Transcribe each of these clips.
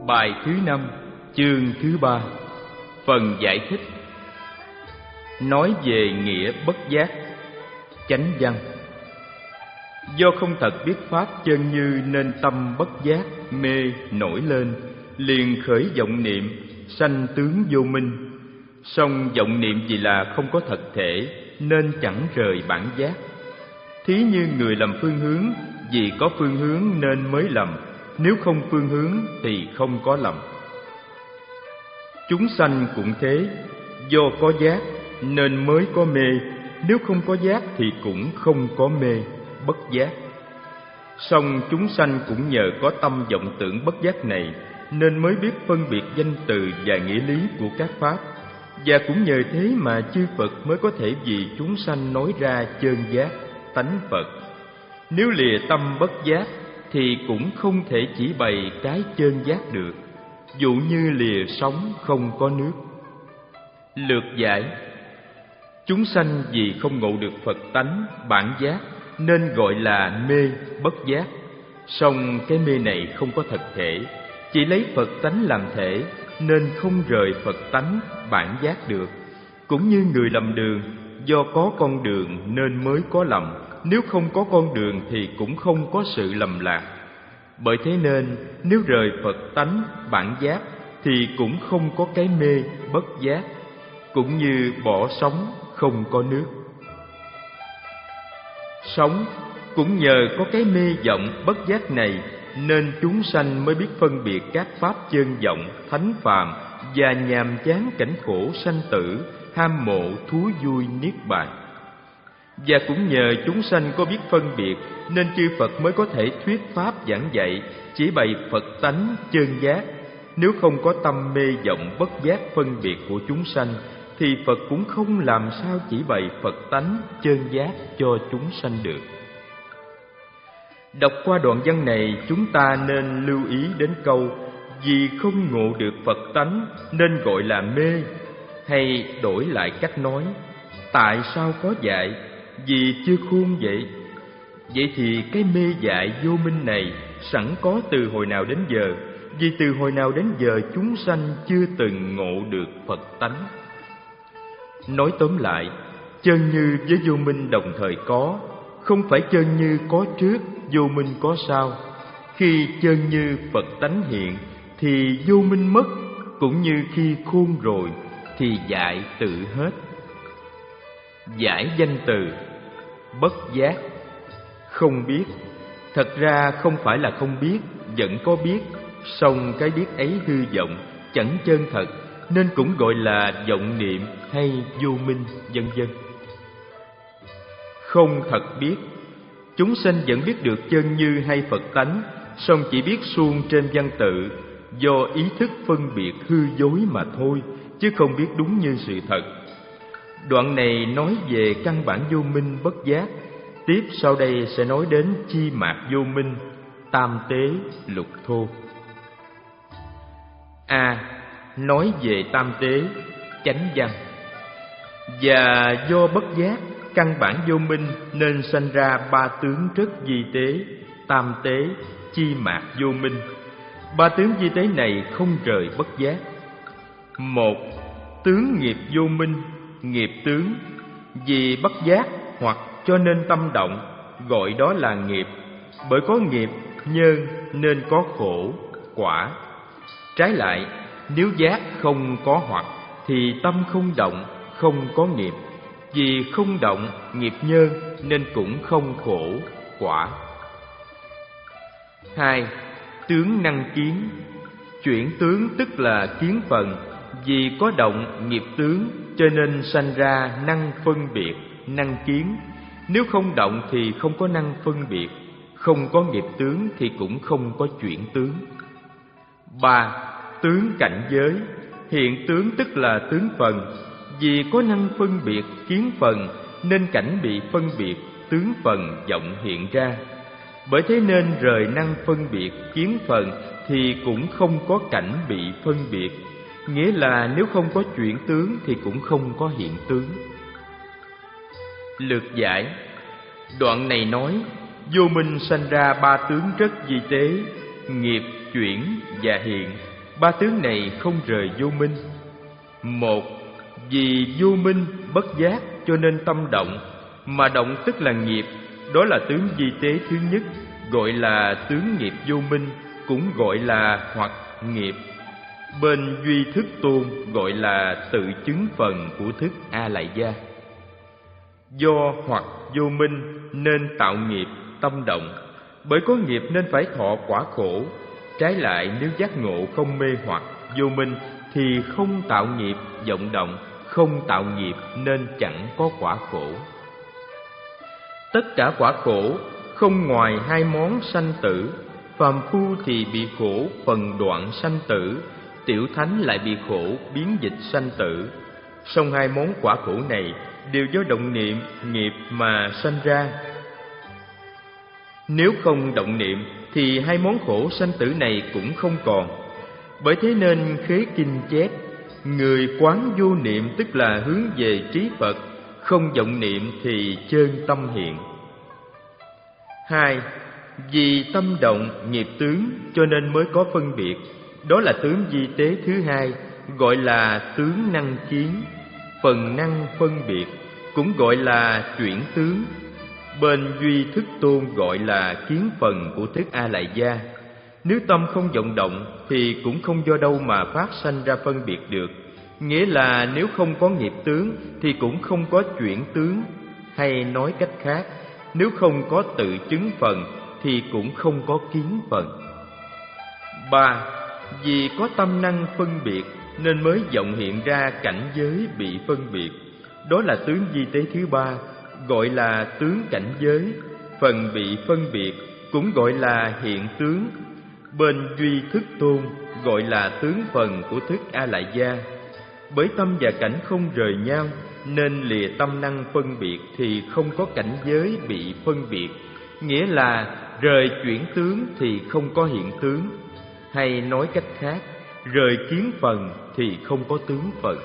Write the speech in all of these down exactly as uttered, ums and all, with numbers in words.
Bài thứ năm, chương thứ ba. Phần giải thích. Nói về nghĩa bất giác. Chánh văn. Do không thật biết pháp chân như nên tâm bất giác mê nổi lên, liền khởi vọng niệm, sanh tướng vô minh. Song vọng niệm vì là không có thật thể nên chẳng rời bản giác. Thí như người lầm phương hướng, vì có phương hướng nên mới lầm, nếu không phương hướng thì không có lầm. Chúng sanh cũng thế, do có giác nên mới có mê, nếu không có giác thì cũng không có mê, bất giác. Song chúng sanh cũng nhờ có tâm vọng tưởng bất giác này nên mới biết phân biệt danh từ và nghĩa lý của các pháp, và cũng nhờ thế mà chư Phật mới có thể vì chúng sanh nói ra chơn giác, tánh Phật. Nếu lìa tâm bất giác thì cũng không thể chỉ bày cái chơn giác được, dụ như lìa sóng không có nước. Lược giải. Chúng sanh vì không ngộ được Phật tánh, bản giác nên gọi là mê, bất giác. Song cái mê này không có thật thể, chỉ lấy Phật tánh làm thể nên không rời Phật tánh, bản giác được. Cũng như người lầm đường, do có con đường nên mới có lầm, nếu không có con đường thì cũng không có sự lầm lạc. Bởi thế nên nếu rời Phật tánh, bản giác thì cũng không có cái mê, bất giác. Cũng như bỏ sóng không có nước. Sóng cũng nhờ có cái mê vọng bất giác này nên chúng sanh mới biết phân biệt các pháp chơn vọng, thánh phàm và nhàm chán cảnh khổ sanh tử, ham mộ thú vui niết bàn. Và cũng nhờ chúng sanh có biết phân biệt nên chư Phật mới có thể thuyết pháp giảng dạy, chỉ bày Phật tánh chơn giác. Nếu không có tâm mê vọng bất giác phân biệt của chúng sanh thì Phật cũng không làm sao chỉ bày Phật tánh chơn giác cho chúng sanh được. Đọc qua đoạn văn này, chúng ta nên lưu ý đến câu vì không ngộ được Phật tánh nên gọi là mê, hay đổi lại cách nói, tại sao có dạy, vì chưa khôn vậy. Vậy thì cái mê dại vô minh này sẵn có từ hồi nào đến giờ, vì từ hồi nào đến giờ chúng sanh chưa từng ngộ được Phật tánh. Nói tóm lại, chân như với vô minh đồng thời có, không phải chân như có trước, vô minh có sau. Khi chân như Phật tánh hiện thì vô minh mất, cũng như khi khôn rồi thì dại tự hết. Giải danh từ bất giác. Không biết, thật ra không phải là không biết, vẫn có biết, song cái biết ấy hư vọng, chẳng chân thật, nên cũng gọi là vọng niệm hay vô minh, vân vân. Không thật biết. Chúng sanh vẫn biết được chân như hay Phật tánh, song chỉ biết suông trên văn tự, do ý thức phân biệt hư dối mà thôi, chứ không biết đúng như sự thật. Đoạn này nói về căn bản vô minh bất giác. Tiếp sau đây sẽ nói đến chi mạt vô minh, tam tế lục thô. A. Nói về tam tế, chánh văn. Và do bất giác, căn bản vô minh nên sanh ra ba tướng rất vi tế, tam tế, chi mạt vô minh. Ba tướng vi tế này không rời bất giác. Một. Tướng nghiệp vô minh, nghiệp tướng. Vì bất giác hoặc cho nên tâm động, gọi đó là nghiệp. Bởi có nghiệp, nhân nên có khổ, quả. Trái lại, nếu giác không có hoặc thì tâm không động, không có nghiệp. Vì không động, nghiệp nhân nên cũng không khổ, quả. Hai. Tướng năng kiến. Chuyển tướng tức là kiến phần. Vì có động nghiệp tướng cho nên sanh ra năng phân biệt, năng kiến. Nếu không động thì không có năng phân biệt, không có nghiệp tướng thì cũng không có chuyển tướng. Ba. Tướng cảnh giới. Hiện tướng tức là tướng phần. Vì có năng phân biệt kiến phần nên cảnh bị phân biệt, tướng phần vọng hiện ra. Bởi thế nên rời năng phân biệt kiến phần thì cũng không có cảnh bị phân biệt. Nghĩa là nếu không có chuyển tướng thì cũng không có hiện tướng. Lược giải. Đoạn này nói vô minh sanh ra ba tướng rất vi tế, nghiệp, chuyển và hiện. ba tướng này không rời vô minh. Một, vì vô minh bất giác cho nên tâm động, mà động tức là nghiệp, đó là tướng vi tế thứ nhất, gọi là tướng nghiệp vô minh, cũng gọi là hoặc nghiệp. Bên duy thức tôn gọi là tự chứng phần của thức A Lại Gia. Do hoặc vô minh nên tạo nghiệp tâm động, bởi có nghiệp nên phải thọ quả khổ. Trái lại, nếu giác ngộ không mê hoặc vô minh thì không tạo nghiệp vọng động, không tạo nghiệp nên chẳng có quả khổ. Tất cả quả khổ không ngoài hai món sanh tử. Phàm phu thì bị khổ phần đoạn sanh tử, tiểu thánh lại bị khổ biến dịch sanh tử. Song hai món quả khổ này đều do động niệm nghiệp mà sanh ra. Nếu không động niệm thì hai món khổ sanh tử này cũng không còn. Bởi thế nên khế kinh chép: người quán vô niệm tức là hướng về trí Phật, không vọng niệm thì chơn tâm hiện. Hai, vì tâm động nghiệp tướng cho nên mới có phân biệt, đó là tướng vi tế thứ hai, gọi là tướng năng kiến. Phần năng phân biệt cũng gọi là chuyển tướng. Bên duy thức tôn gọi là kiến phần của thức A Lại Gia. Nếu tâm không vọng động thì cũng không do đâu mà phát sanh ra phân biệt được. Nghĩa là nếu không có nghiệp tướng thì cũng không có chuyển tướng. Hay nói cách khác, nếu không có tự chứng phần thì cũng không có kiến phần. Ba, vì có tâm năng phân biệt nên mới vọng hiện ra cảnh giới bị phân biệt. Đó là tướng vi tế thứ ba, gọi là tướng cảnh giới. Phần bị phân biệt cũng gọi là hiện tướng. Bên duy thức tôn gọi là tướng phần của thức A Lại Gia. Bởi tâm và cảnh không rời nhau nên lìa tâm năng phân biệt thì không có cảnh giới bị phân biệt. Nghĩa là rời chuyển tướng thì không có hiện tướng. Hay nói cách khác, rời kiến phần thì không có tướng phần.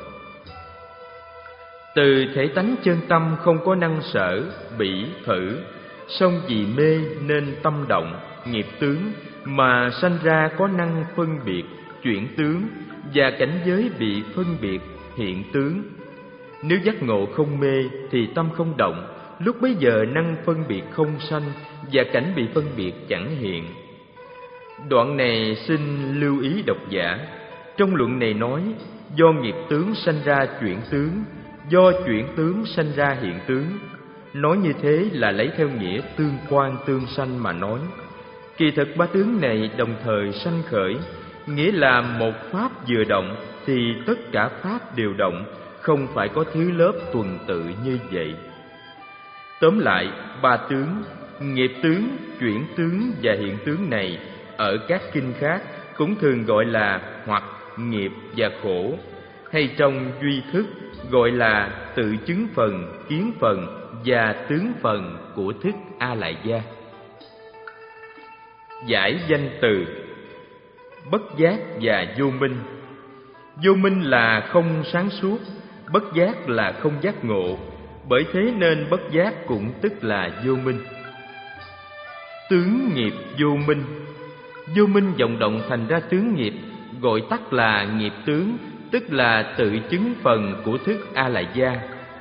Từ thể tánh chân tâm không có năng sở, bỉ, thử, song vì mê nên tâm động, nghiệp tướng, mà sanh ra có năng phân biệt, chuyển tướng, và cảnh giới bị phân biệt, hiện tướng. Nếu giác ngộ không mê thì tâm không động, lúc bấy giờ năng phân biệt không sanh, và cảnh bị phân biệt chẳng hiện. Đoạn này xin lưu ý độc giả. Trong luận này nói, do nghiệp tướng sanh ra chuyển tướng, do chuyển tướng sanh ra hiện tướng. Nói như thế là lấy theo nghĩa tương quan tương sanh mà nói. Kỳ thực ba tướng này đồng thời sanh khởi, nghĩa là một pháp vừa động thì tất cả pháp đều động, không phải có thứ lớp tuần tự như vậy. Tóm lại, ba tướng, nghiệp tướng, chuyển tướng và hiện tướng này ở các kinh khác cũng thường gọi là hoặc, nghiệp và khổ, hay trong duy thức gọi là tự chứng phần, kiến phần và tướng phần của thức A Lại Gia. Giải danh từ bất giác và vô minh. Vô minh là không sáng suốt, bất giác là không giác ngộ, bởi thế nên bất giác cũng tức là vô minh. Tướng nghiệp vô minh. Vô minh vọng động thành ra tướng nghiệp, gọi tắt là nghiệp tướng, tức là tự chứng phần của thức A Lại Gia.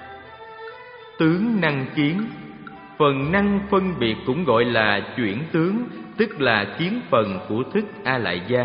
Tướng năng kiến. Phần năng phân biệt cũng gọi là chuyển tướng, tức là kiến phần của thức A Lại Gia.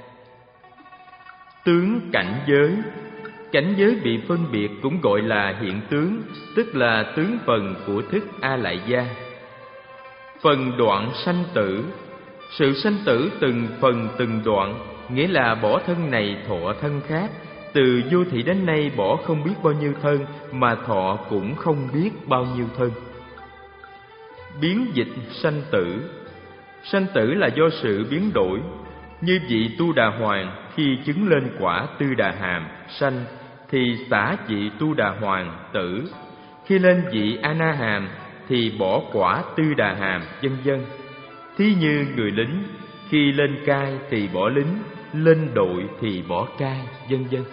Tướng cảnh giới. Cảnh giới bị phân biệt cũng gọi là hiện tướng, tức là tướng phần của thức A Lại Gia. Phần đoạn sanh tử. Sự sanh tử từng phần từng đoạn, nghĩa là bỏ thân này thọ thân khác. Từ vô thị đến nay bỏ không biết bao nhiêu thân, mà thọ cũng không biết bao nhiêu thân. Biến dịch sanh tử. Sanh tử là do sự biến đổi. Như vị Tu Đà Hoàng khi chứng lên quả Tư Đà Hàm sanh, thì xả vị Tu Đà Hoàng tử. Khi lên vị A Na Hàm thì bỏ quả Tư Đà Hàm, vân vân. Thí như người lính, khi lên cai thì bỏ lính, lên đội thì bỏ cai, vân vân.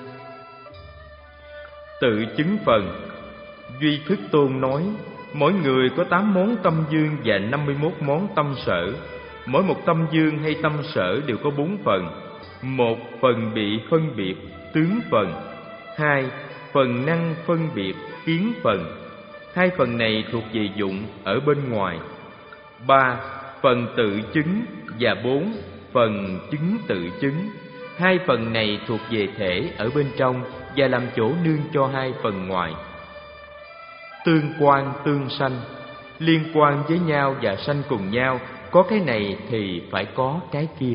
Tự chứng phần. Duy Thức Tôn nói, mỗi người có tám món tâm dương và năm mươi mốt món tâm sở. Mỗi một tâm dương hay tâm sở đều có bốn phần. một phần bị phân biệt tướng phần, hai phần năng phân biệt kiến phần. Hai phần này thuộc về dụng ở bên ngoài. Ba phần tự chứng và bốn phần chứng tự chứng. Hai phần này thuộc về thể ở bên trong và làm chỗ nương cho hai phần ngoài. Tương quan tương sanh, liên quan với nhau và sanh cùng nhau, có cái này thì phải có cái kia.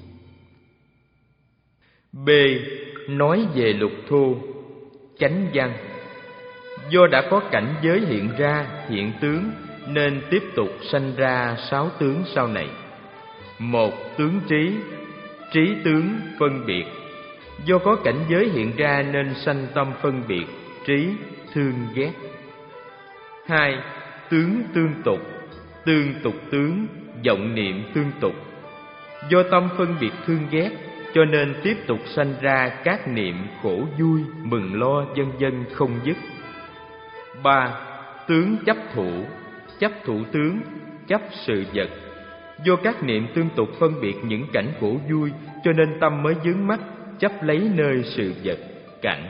B. Nói về lục thu. Chánh văn. Do đã có cảnh giới hiện ra, hiện tướng, nên tiếp tục sanh ra sáu tướng sau này. Một, tướng trí. Trí tướng phân biệt. Do có cảnh giới hiện ra nên sanh tâm phân biệt, trí, thương ghét. Hai, tướng tương tục. Tương tục tướng, vọng niệm tương tục. Do tâm phân biệt thương ghét, cho nên tiếp tục sanh ra các niệm khổ vui, mừng lo, vân vân không dứt. Ba, tướng chấp thủ. Chấp thủ tướng, chấp sự vật. Do các niệm tương tục phân biệt những cảnh khổ vui, cho nên tâm mới vướng mắc, chấp lấy nơi sự vật, cảnh.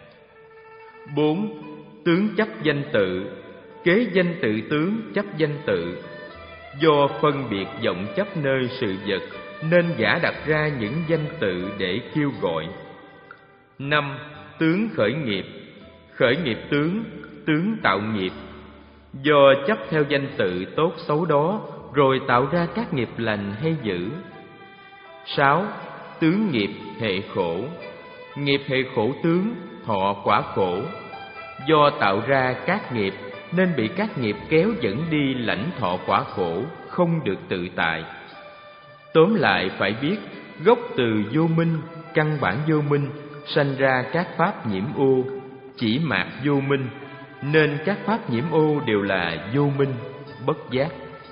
Bốn, tướng chấp danh tự. Kế danh tự tướng, chấp danh tự. Do phân biệt vọng chấp nơi sự vật, nên giả đặt ra những danh tự để kêu gọi. Năm, tướng khởi nghiệp. Khởi nghiệp tướng, tướng tạo nghiệp. Do chấp theo danh tự tốt xấu đó, rồi tạo ra các nghiệp lành hay dữ. Sáu, tướng nghiệp hệ khổ. Nghiệp hệ khổ tướng, thọ quả khổ. Do tạo ra các nghiệp, nên bị các nghiệp kéo dẫn đi lãnh thọ quả khổ, không được tự tại. Tóm lại phải biết, gốc từ vô minh, căn bản vô minh, sanh ra các pháp nhiễm ô, chỉ mạt vô minh, nên các pháp nhiễm ô đều là vô minh, bất giác.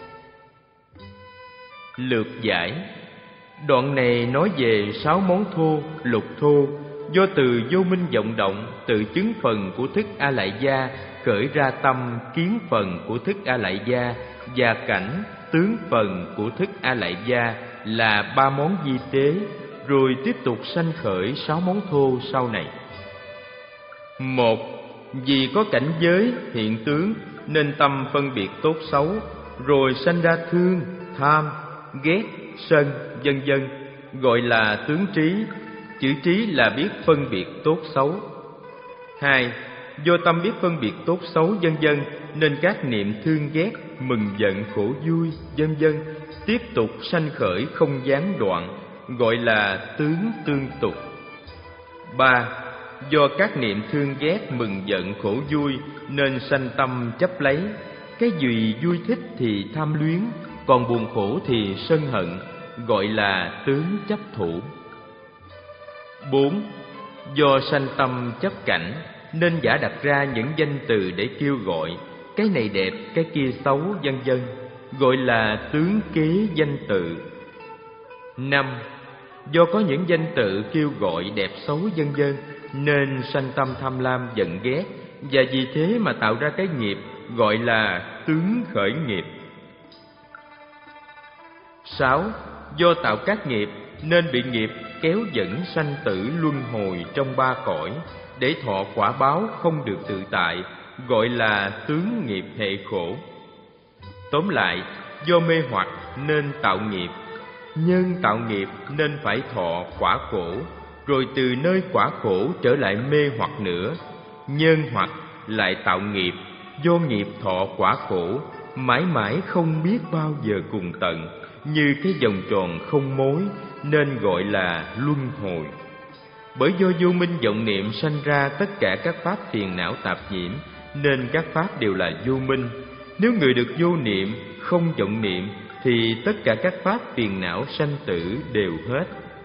Lược giải. Đoạn này nói về sáu món thô, lục thô, do từ vô minh vọng động, tự chứng phần của thức A Lại Gia, khởi ra tâm kiến phần của thức A Lại Gia và cảnh tướng phần của thức A Lại Gia là ba món vi tế, rồi tiếp tục sanh khởi sáu món thô sau này. Một, vì có cảnh giới hiện tướng nên tâm phân biệt tốt xấu, rồi sanh ra thương, tham, ghét, sân, vân vân, gọi là tướng trí. Chữ trí là biết phân biệt tốt xấu. Hai, do tâm biết phân biệt tốt xấu vân vân, nên các niệm thương ghét, mừng giận, khổ vui, vân vân tiếp tục sanh khởi không gián đoạn, gọi là tướng tương tục. Ba, do các niệm thương ghét, mừng giận, khổ vui, nên sanh tâm chấp lấy. Cái gì vui thích thì tham luyến, còn buồn khổ thì sân hận, gọi là tướng chấp thủ. Bốn, do sanh tâm chấp cảnh, nên giả đặt ra những danh từ để kêu gọi, cái này đẹp, cái kia xấu, vân vân, gọi là tướng kế danh từ. Năm, do có những danh tự kêu gọi đẹp xấu vân vân, nên sanh tâm tham lam, giận ghét, và vì thế mà tạo ra cái nghiệp, gọi là tướng khởi nghiệp. Sáu, do tạo các nghiệp nên bị nghiệp kéo dẫn sanh tử luân hồi trong ba cõi, để thọ quả báo không được tự tại, gọi là tướng nghiệp hệ khổ. Tóm lại, do mê hoặc nên tạo nghiệp, nhân tạo nghiệp nên phải thọ quả khổ, rồi từ nơi quả khổ trở lại mê hoặc nữa, nhân hoặc lại tạo nghiệp, do nghiệp thọ quả khổ, mãi mãi không biết bao giờ cùng tận, như cái vòng tròn không mối, nên gọi là luân hồi. Bởi do vô minh vọng niệm sanh ra tất cả các pháp phiền não tạp nhiễm, nên các pháp đều là vô minh. Nếu người được vô niệm, không vọng niệm, thì tất cả các pháp phiền não sanh tử đều hết.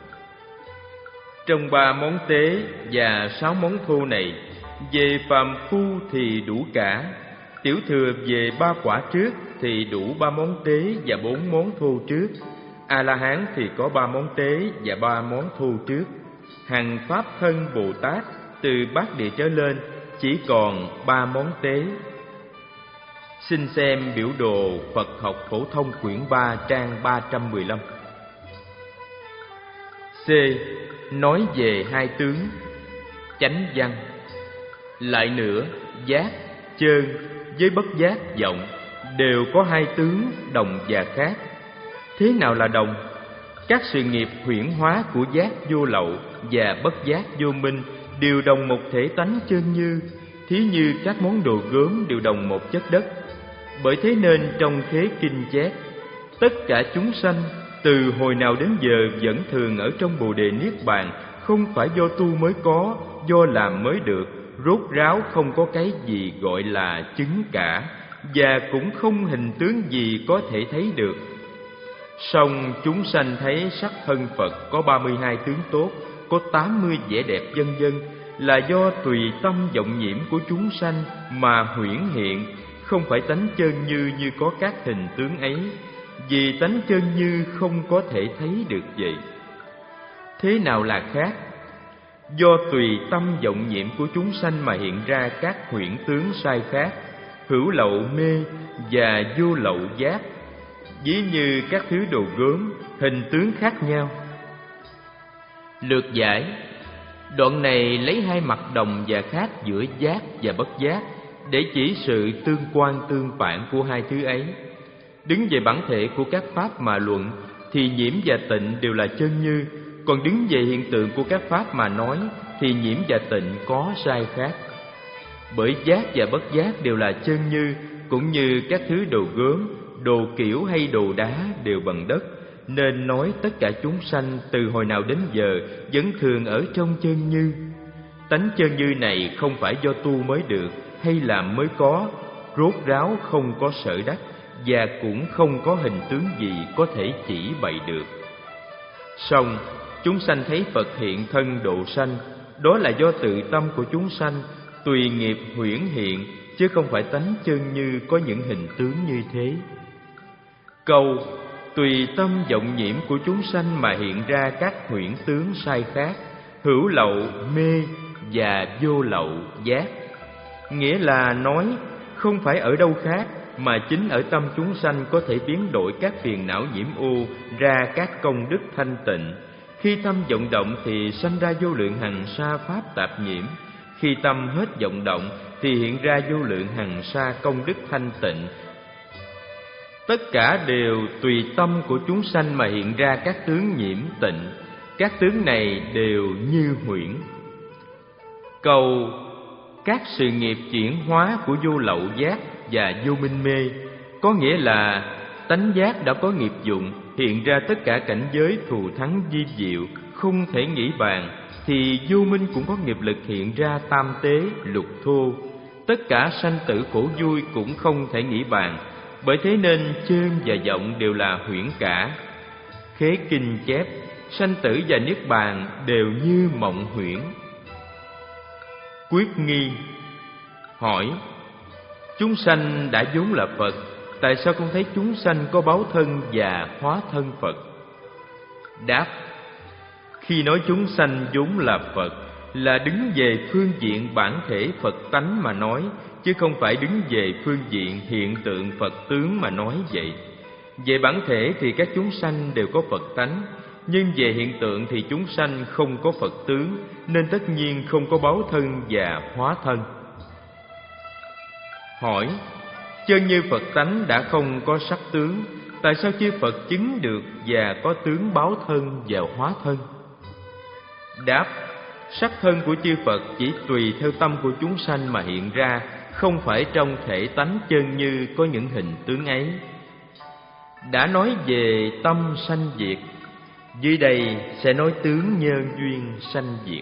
Trong ba món tế và sáu món thô này, về phàm phu thì đủ cả, tiểu thừa về ba quả trước thì đủ ba món tế và bốn món thô trước, A La Hán thì có ba món tế và ba món thô trước. Hằng pháp thân Bồ Tát từ bát địa trở lên chỉ còn ba món tế. Xin xem biểu đồ Phật học phổ thông quyển ba trang ba trăm mười lăm. C. Nói về hai tướng. Chánh văn. Lại nữa, giác, chơn với bất giác vọng đều có hai tướng đồng và khác. Thế nào là đồng? Các sự nghiệp huyễn hóa của giác vô lậu và bất giác vô minh đều đồng một thể tánh chân như, thí như các món đồ gốm đều đồng một chất đất. Bởi thế nên trong Khế Kinh chép, tất cả chúng sanh từ hồi nào đến giờ vẫn thường ở trong Bồ Đề Niết Bàn, không phải do tu mới có, do làm mới được, rốt ráo không có cái gì gọi là chứng cả, và cũng không hình tướng gì có thể thấy được. Song chúng sanh thấy sắc thân Phật có ba mươi hai tướng tốt, có tám mươi vẻ đẹp vân vân, là do tùy tâm vọng nhiễm của chúng sanh mà huyễn hiện, không phải tánh chân như như có các hình tướng ấy, vì tánh chân như không có thể thấy được vậy. Thế nào là khác? Do tùy tâm vọng nhiễm của chúng sanh mà hiện ra các huyễn tướng sai khác, hữu lậu mê và vô lậu giác, ví như các thứ đồ gốm, hình tướng khác nhau. Lược giải. Đoạn này lấy hai mặt đồng và khác giữa giác và bất giác để chỉ sự tương quan tương phản của hai thứ ấy. Đứng về bản thể của các pháp mà luận thì nhiễm và tịnh đều là chân như, còn đứng về hiện tượng của các pháp mà nói thì nhiễm và tịnh có sai khác. Bởi giác và bất giác đều là chân như, cũng như các thứ đồ gốm, đồ kiểu hay đồ đá đều bằng đất, nên nói tất cả chúng sanh từ hồi nào đến giờ vẫn thường ở trong chân như. Tánh chân như này không phải do tu mới được hay làm mới có, rốt ráo không có sở đắc, và cũng không có hình tướng gì có thể chỉ bày được. Song chúng sanh thấy Phật hiện thân độ sanh, đó là do tự tâm của chúng sanh tùy nghiệp huyễn hiện, chứ không phải tánh chân như có những hình tướng như thế. Câu tùy tâm vọng nhiễm của chúng sanh mà hiện ra các huyễn tướng sai khác, hữu lậu mê và vô lậu giác, nghĩa là nói không phải ở đâu khác mà chính ở tâm chúng sanh có thể biến đổi các phiền não nhiễm ô ra các công đức thanh tịnh. Khi tâm vọng động thì sanh ra vô lượng hằng sa pháp tạp nhiễm, khi tâm hết vọng động thì hiện ra vô lượng hằng sa công đức thanh tịnh. Tất cả đều tùy tâm của chúng sanh mà hiện ra các tướng nhiễm tịnh, các tướng này đều như huyễn. Câu các sự nghiệp chuyển hóa của vô lậu giác và vô minh mê có nghĩa là tánh giác đã có nghiệp dụng, hiện ra tất cả cảnh giới thù thắng vi diệu không thể nghĩ bàn, thì vô minh cũng có nghiệp lực hiện ra tam tế lục thô, tất cả sanh tử khổ vui cũng không thể nghĩ bàn. Bởi thế nên chơn và vọng đều là huyễn cả. Khế Kinh chép sanh tử và niết bàn đều như mộng huyễn. Quyết nghi. Hỏi: chúng sanh đã vốn là Phật, tại sao không thấy chúng sanh có báo thân và hóa thân Phật? Đáp: khi nói chúng sanh vốn là Phật là đứng về phương diện bản thể Phật tánh mà nói, chứ không phải đứng về phương diện hiện tượng Phật tướng mà nói vậy. Về bản thể thì các chúng sanh đều có Phật tánh, nhưng về hiện tượng thì chúng sanh không có Phật tướng, nên tất nhiên không có báo thân và hóa thân. Hỏi: chân như Phật tánh đã không có sắc tướng, tại sao chư Phật chứng được và có tướng báo thân và hóa thân? Đáp: sắc thân của chư Phật chỉ tùy theo tâm của chúng sanh mà hiện ra, không phải trong thể tánh chân như có những hình tướng ấy. Đã nói về tâm sanh diệt, dưới đây sẽ nói tướng nhân duyên sanh diệt.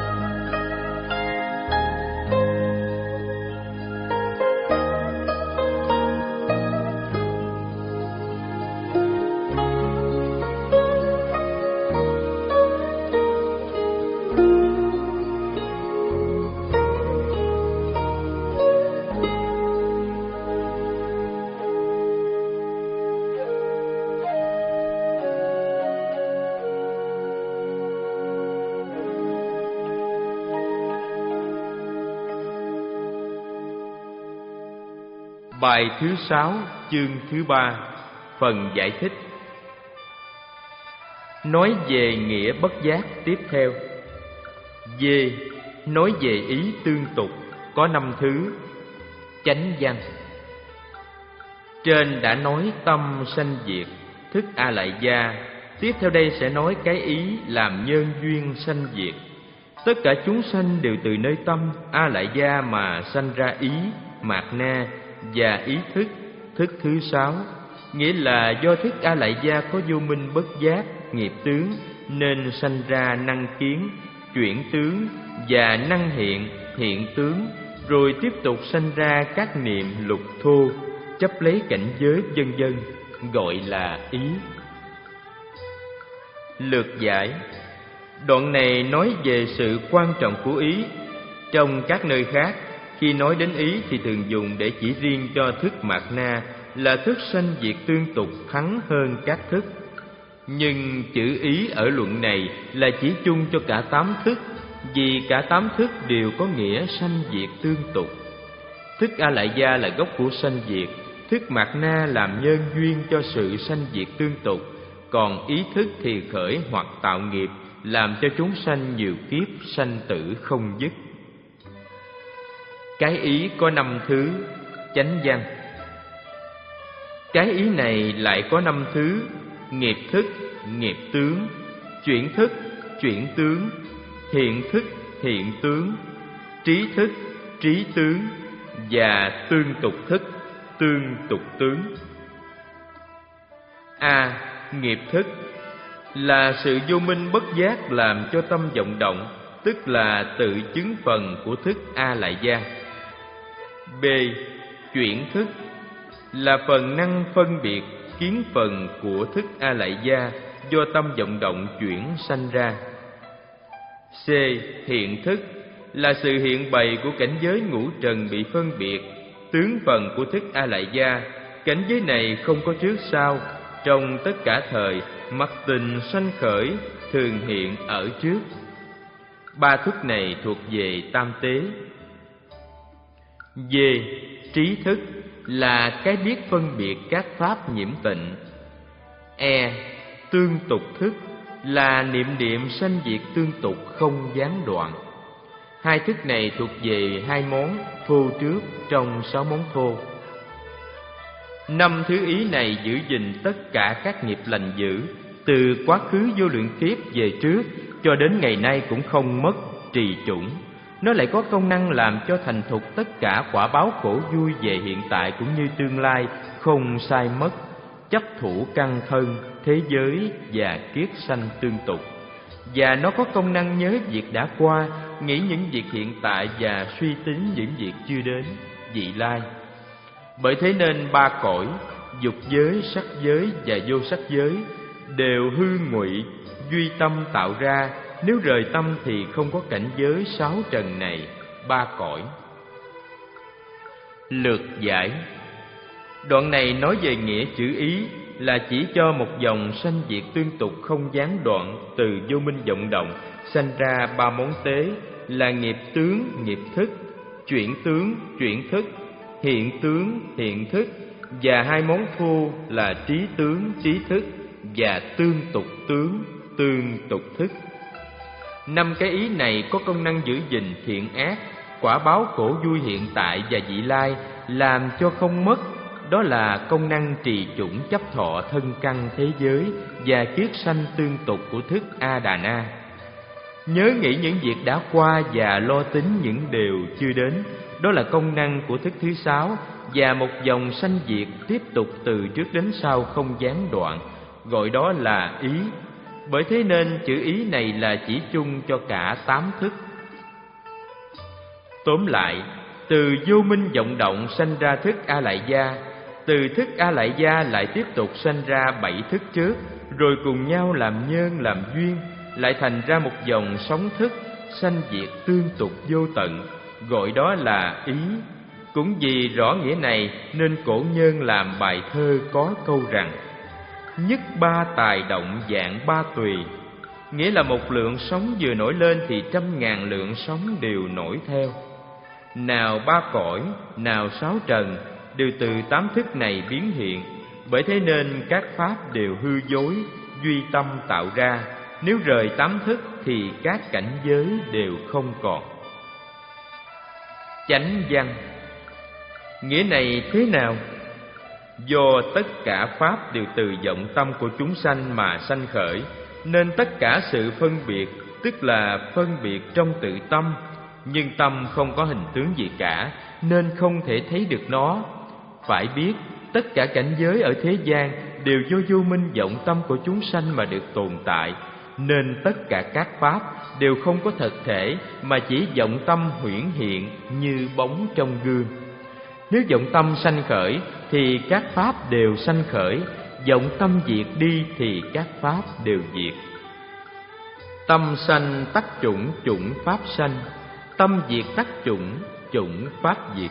Bài thứ sáu, chương thứ ba, phần giải thích. nói về nghĩa bất giác tiếp theo. D. Nói về ý tương tục, có năm thứ. Chánh văn. Trên đã nói tâm sanh diệt, thức A Lại Gia. Tiếp theo đây sẽ nói cái ý làm nhân duyên sanh diệt. Tất cả chúng sanh đều từ nơi tâm A Lại Gia mà sanh ra ý, mạt na và ý thức, thức thứ sáu. Nghĩa là do thức A Lại Gia có vô minh bất giác, nghiệp tướng, nên sanh ra năng kiến, chuyển tướng và năng hiện, hiện tướng, rồi tiếp tục sanh ra các niệm lục thô, chấp lấy cảnh giới vân vân, gọi là ý. Lược giải. Đoạn này nói về sự quan trọng của ý. Trong các nơi khác, khi nói đến ý thì thường dùng để chỉ riêng cho thức mạt na là thức sanh diệt tương tục thắng hơn các thức. Nhưng chữ ý ở luận này là chỉ chung cho cả tám thức, vì cả tám thức đều có nghĩa sanh diệt tương tục. Thức A Lại Gia là gốc của sanh diệt, thức mạt na làm nhân duyên cho sự sanh diệt tương tục, còn ý thức thì khởi hoặc tạo nghiệp, làm cho chúng sanh nhiều kiếp sanh tử không dứt. Cái ý có năm thứ. Chánh văn. Cái ý này lại có năm thứ: nghiệp thức, nghiệp tướng, chuyển thức, chuyển tướng, hiện thức, hiện tướng, trí thức, trí tướng và tương tục thức, tương tục tướng. A. Nghiệp thức là sự vô minh bất giác làm cho tâm vọng động, tức là tự chứng phần của thức A Lại Gia. B. Chuyển thức là phần năng phân biệt kiến phần của thức A Lại Gia do tâm vọng động chuyển sanh ra. C. Hiện thức là sự hiện bày của cảnh giới ngũ trần bị phân biệt, tướng phần của thức A Lại Gia. Cảnh giới này không có trước sau, trong tất cả thời, mặc tình sanh khởi, thường hiện ở trước. Ba thức này thuộc về tam tế. D. Trí thức là cái biết phân biệt các pháp nhiễm tịnh. E. Tương tục thức là niệm niệm sanh diệt tương tục không gián đoạn. Hai thức này thuộc về hai món thô trước trong sáu món thô. Năm thứ ý này giữ gìn tất cả các nghiệp lành dữ, từ quá khứ vô lượng kiếp về trước cho đến ngày nay cũng không mất, trì chủng. Nó lại có công năng làm cho thành thục tất cả quả báo khổ vui về hiện tại cũng như tương lai, không sai mất, chấp thủ căn thân, thế giới và kiết sanh tương tục. Và nó có công năng nhớ việc đã qua, nghĩ những việc hiện tại và suy tính những việc chưa đến, vị lai. Bởi thế nên ba cõi, dục giới, sắc giới và vô sắc giới đều hư ngụy, duy tâm tạo ra. Nếu rời tâm thì không có cảnh giới sáu trần này, ba cõi. Lược giải. Đoạn này nói về nghĩa chữ ý là chỉ cho một dòng sanh diệt tương tục không gián đoạn từ vô minh vọng động sanh ra ba món tế là nghiệp tướng, nghiệp thức, chuyển tướng, chuyển thức, hiện tướng, hiện thức và hai món thô là trí tướng, trí thức và tương tục tướng, tương tục thức. Năm cái ý này có công năng giữ gìn thiện ác, quả báo khổ vui hiện tại và vị lai, làm cho không mất. Đó là công năng trì chủng chấp thọ thân căn thế giới và kiết sanh tương tục của thức A Đà Na. Nhớ nghĩ những việc đã qua và lo tính những điều chưa đến. Đó là công năng của thức thứ sáu và một dòng sanh diệt tiếp tục từ trước đến sau không gián đoạn, gọi đó là ý. Bởi thế nên chữ ý này là chỉ chung cho cả tám thức. Tóm lại, từ vô minh vọng động sanh ra thức A Lại Gia, từ thức A Lại Gia lại tiếp tục sanh ra bảy thức trước, rồi cùng nhau làm nhân làm duyên, lại thành ra một dòng sóng thức sanh diệt tương tục vô tận, gọi đó là ý. Cũng vì rõ nghĩa này nên cổ nhân làm bài thơ có câu rằng: nhất ba tài động dạng ba tùy, nghĩa là một lượng sóng vừa nổi lên thì trăm ngàn lượng sóng đều nổi theo. Nào ba cõi, nào sáu trần đều từ tám thức này biến hiện. Bởi thế nên các pháp đều hư dối, duy tâm tạo ra. Nếu rời tám thức thì các cảnh giới đều không còn. Chánh văn. Nghĩa này thế nào? Do tất cả pháp đều từ vọng tâm của chúng sanh mà sanh khởi, nên tất cả sự phân biệt, tức là phân biệt trong tự tâm, nhưng tâm không có hình tướng gì cả, nên không thể thấy được nó. Phải biết, tất cả cảnh giới ở thế gian đều do vô minh vọng tâm của chúng sanh mà được tồn tại, nên tất cả các pháp đều không có thật thể, mà chỉ vọng tâm huyễn hiện như bóng trong gương. Nếu vọng tâm sanh khởi thì các pháp đều sanh khởi, vọng tâm diệt đi thì các pháp đều diệt. Tâm sanh tắc chủng, chủng pháp sanh; tâm diệt tắc chủng, chủng pháp diệt.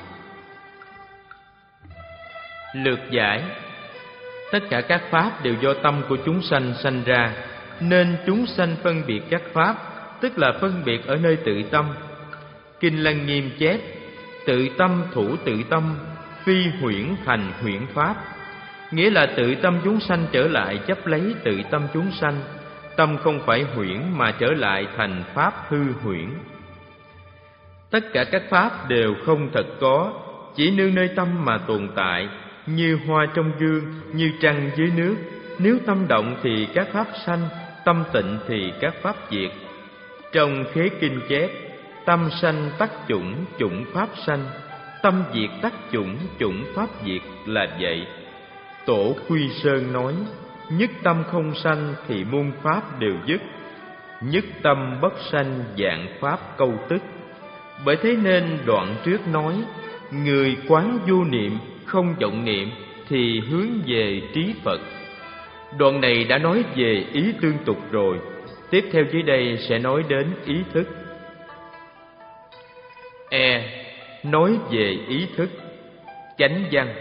Lược giải. Tất cả các pháp đều do tâm của chúng sanh sanh ra, nên chúng sanh phân biệt các pháp, tức là phân biệt ở nơi tự tâm. Kinh Lăng Nghiêm chép: tự tâm thủ tự tâm, phi huyễn thành huyễn pháp. Nghĩa là tự tâm chúng sanh trở lại chấp lấy tự tâm chúng sanh, tâm không phải huyễn mà trở lại thành pháp hư huyễn. Tất cả các pháp đều không thật có, chỉ nương nơi tâm mà tồn tại, như hoa trong gương, như trăng dưới nước. Nếu tâm động thì các pháp sanh, tâm tịnh thì các pháp diệt. Trong Khế Kinh chép: tâm sanh tắc chủng, chủng pháp sanh; tâm diệt tắc chủng, chủng pháp diệt là vậy. Tổ Quy Sơn nói: nhất tâm không sanh thì muôn pháp đều dứt, nhất tâm bất sanh vạn pháp câu tức. Bởi thế nên đoạn trước nói: người quán vô niệm, không vọng niệm thì hướng về trí Phật. Đoạn này đã nói về ý tương tục rồi, tiếp theo dưới đây sẽ nói đến ý thức. E. Nói về ý thức. Chánh văn.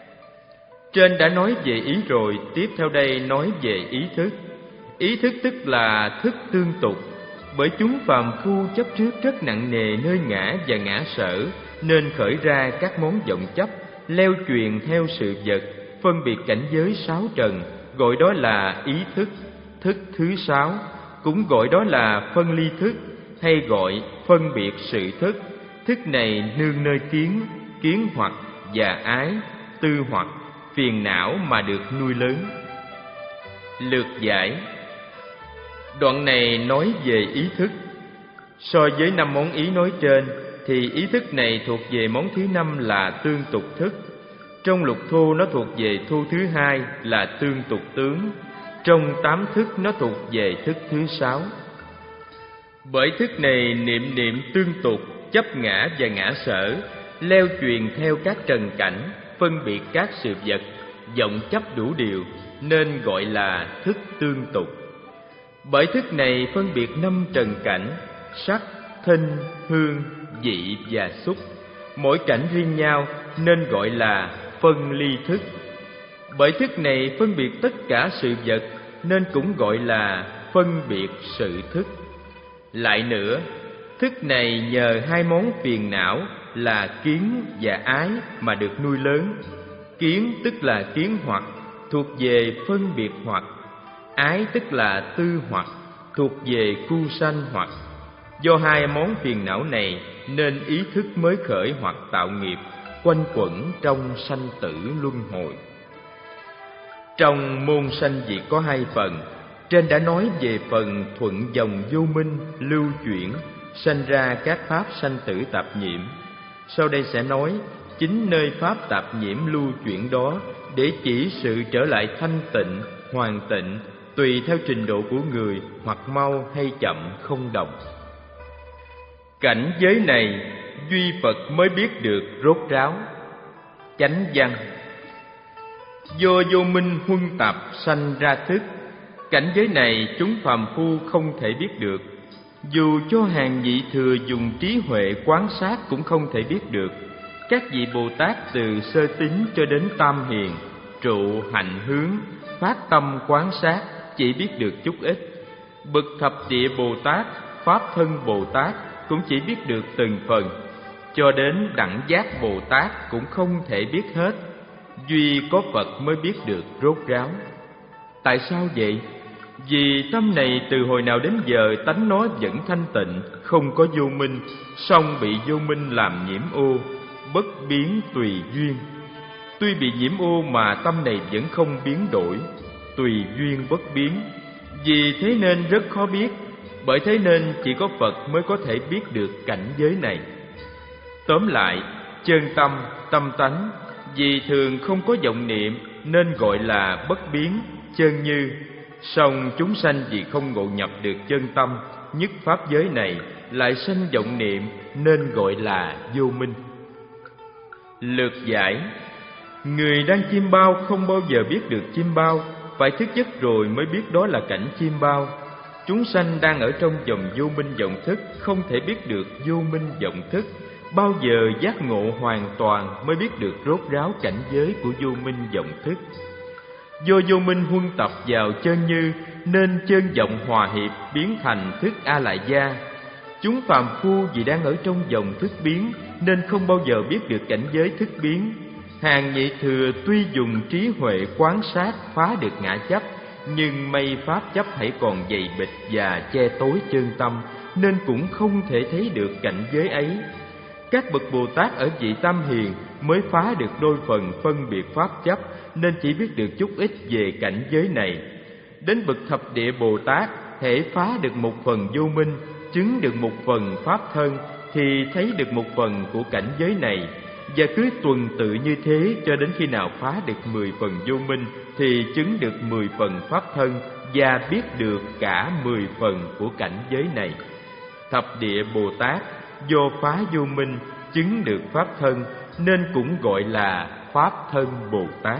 Trên đã nói về ý rồi, tiếp theo đây nói về ý thức. Ý thức tức là thức tương tục. Bởi chúng phàm phu chấp trước rất nặng nề nơi ngã và ngã sở, nên khởi ra các món vọng chấp, leo truyền theo sự vật, phân biệt cảnh giới sáu trần, gọi đó là ý thức. Thức thứ sáu cũng gọi đó là phân ly thức, hay gọi phân biệt sự thức. Thức này nương nơi kiến, kiến hoặc và ái, tư hoặc, phiền não mà được nuôi lớn. Lược giải. Đoạn này nói về ý thức. So với năm món ý nói trên thì ý thức này thuộc về món thứ năm là tương tục thức. Trong lục thu nó thuộc về thu thứ hai là tương tục tướng. Trong tám thức nó thuộc về thức thứ sáu. Bởi thức này niệm niệm tương tục, chấp ngã và ngã sở, leo truyền theo các trần cảnh, phân biệt các sự vật, vọng chấp đủ điều, nên gọi là thức tương tục. Bởi thức này phân biệt năm trần cảnh: sắc, thinh, hương, vị và xúc, mỗi cảnh riêng nhau, nên gọi là phân ly thức. Bởi thức này phân biệt tất cả sự vật, nên cũng gọi là phân biệt sự thức. Lại nữa, thức này nhờ hai món phiền não là kiến và ái mà được nuôi lớn. Kiến tức là kiến hoặc, thuộc về phân biệt hoặc. Ái tức là tư hoặc, thuộc về khu sanh hoặc. Do hai món phiền não này nên ý thức mới khởi hoặc tạo nghiệp, quanh quẩn trong sanh tử luân hồi. Trong môn sanh diệt có hai phần. Trên đã nói về phần thuận dòng vô minh lưu chuyển, sanh ra các pháp sanh tử tạp nhiễm. Sau đây sẽ nói chính nơi pháp tạp nhiễm lưu chuyển đó, để chỉ sự trở lại thanh tịnh, hoàn tịnh, tùy theo trình độ của người, hoặc mau hay chậm không đồng. Cảnh giới này duy Phật mới biết được rốt ráo. Chánh văn. Do vô minh huân tập sanh ra thức. Cảnh giới này chúng phàm phu không thể biết được. Dù cho hàng vị thừa dùng trí huệ quán sát cũng không thể biết được. Các vị Bồ Tát từ sơ tín cho đến tam hiền, trụ hạnh hướng, phát tâm quán sát, chỉ biết được chút ít. Bậc thập địa Bồ Tát, Pháp thân Bồ Tát cũng chỉ biết được từng phần. Cho đến đẳng giác Bồ Tát cũng không thể biết hết. Duy có Phật mới biết được rốt ráo. Tại sao vậy? Vì tâm này từ hồi nào đến giờ tánh nó vẫn thanh tịnh, không có vô minh, song bị vô minh làm nhiễm ô, bất biến tùy duyên. Tuy bị nhiễm ô mà tâm này vẫn không biến đổi, tùy duyên bất biến. Vì thế nên rất khó biết, bởi thế nên chỉ có Phật mới có thể biết được cảnh giới này. Tóm lại, chân tâm, tâm tánh, vì thường không có vọng niệm nên gọi là bất biến, chân như. Song chúng sanh vì không ngộ nhập được chân tâm, nhất pháp giới này, lại sanh vọng niệm nên gọi là vô minh. Lược giải: người đang chiêm bao không bao giờ biết được chiêm bao, phải thức giấc rồi mới biết đó là cảnh chiêm bao. Chúng sanh đang ở trong vòng vô minh vọng thức, không thể biết được vô minh vọng thức. Bao giờ giác ngộ hoàn toàn mới biết được rốt ráo cảnh giới của vô minh vọng thức. Do vô minh huân tập vào chân như, nên chân vọng hòa hiệp biến thành thức A Lại Gia. Chúng phàm phu vì đang ở trong vòng thức biến nên không bao giờ biết được cảnh giới thức biến. Hàng nhị thừa tuy dùng trí huệ quán sát phá được ngã chấp, nhưng mây pháp chấp hãy còn dày bịch và che tối chân tâm, nên cũng không thể thấy được cảnh giới ấy. Các bậc Bồ Tát ở vị Tam Hiền mới phá được đôi phần phân biệt pháp chấp, nên chỉ biết được chút ít về cảnh giới này. Đến bậc Thập Địa Bồ Tát, hễ phá được một phần vô minh, chứng được một phần pháp thân, thì thấy được một phần của cảnh giới này. Và cứ tuần tự như thế cho đến khi nào phá được mười phần vô minh, thì chứng được mười phần pháp thân và biết được cả mười phần của cảnh giới này. Thập Địa Bồ Tát do phá vô minh chứng được pháp thân nên cũng gọi là pháp thân Bồ Tát.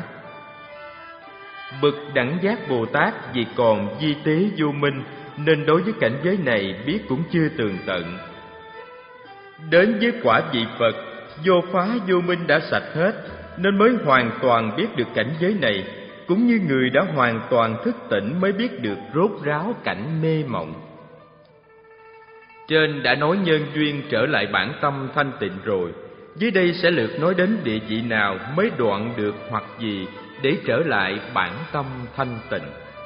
Bậc Đẳng Giác Bồ Tát vì còn vi tế vô minh nên đối với cảnh giới này biết cũng chưa tường tận. Đến với quả vị Phật, do phá vô minh đã sạch hết nên mới hoàn toàn biết được cảnh giới này, cũng như người đã hoàn toàn thức tỉnh mới biết được rốt ráo cảnh mê mộng. Trên đã nói nhân duyên trở lại bản tâm thanh tịnh rồi, dưới đây sẽ lược nói đến địa vị nào mới đoạn được hoặc gì để trở lại bản tâm thanh tịnh.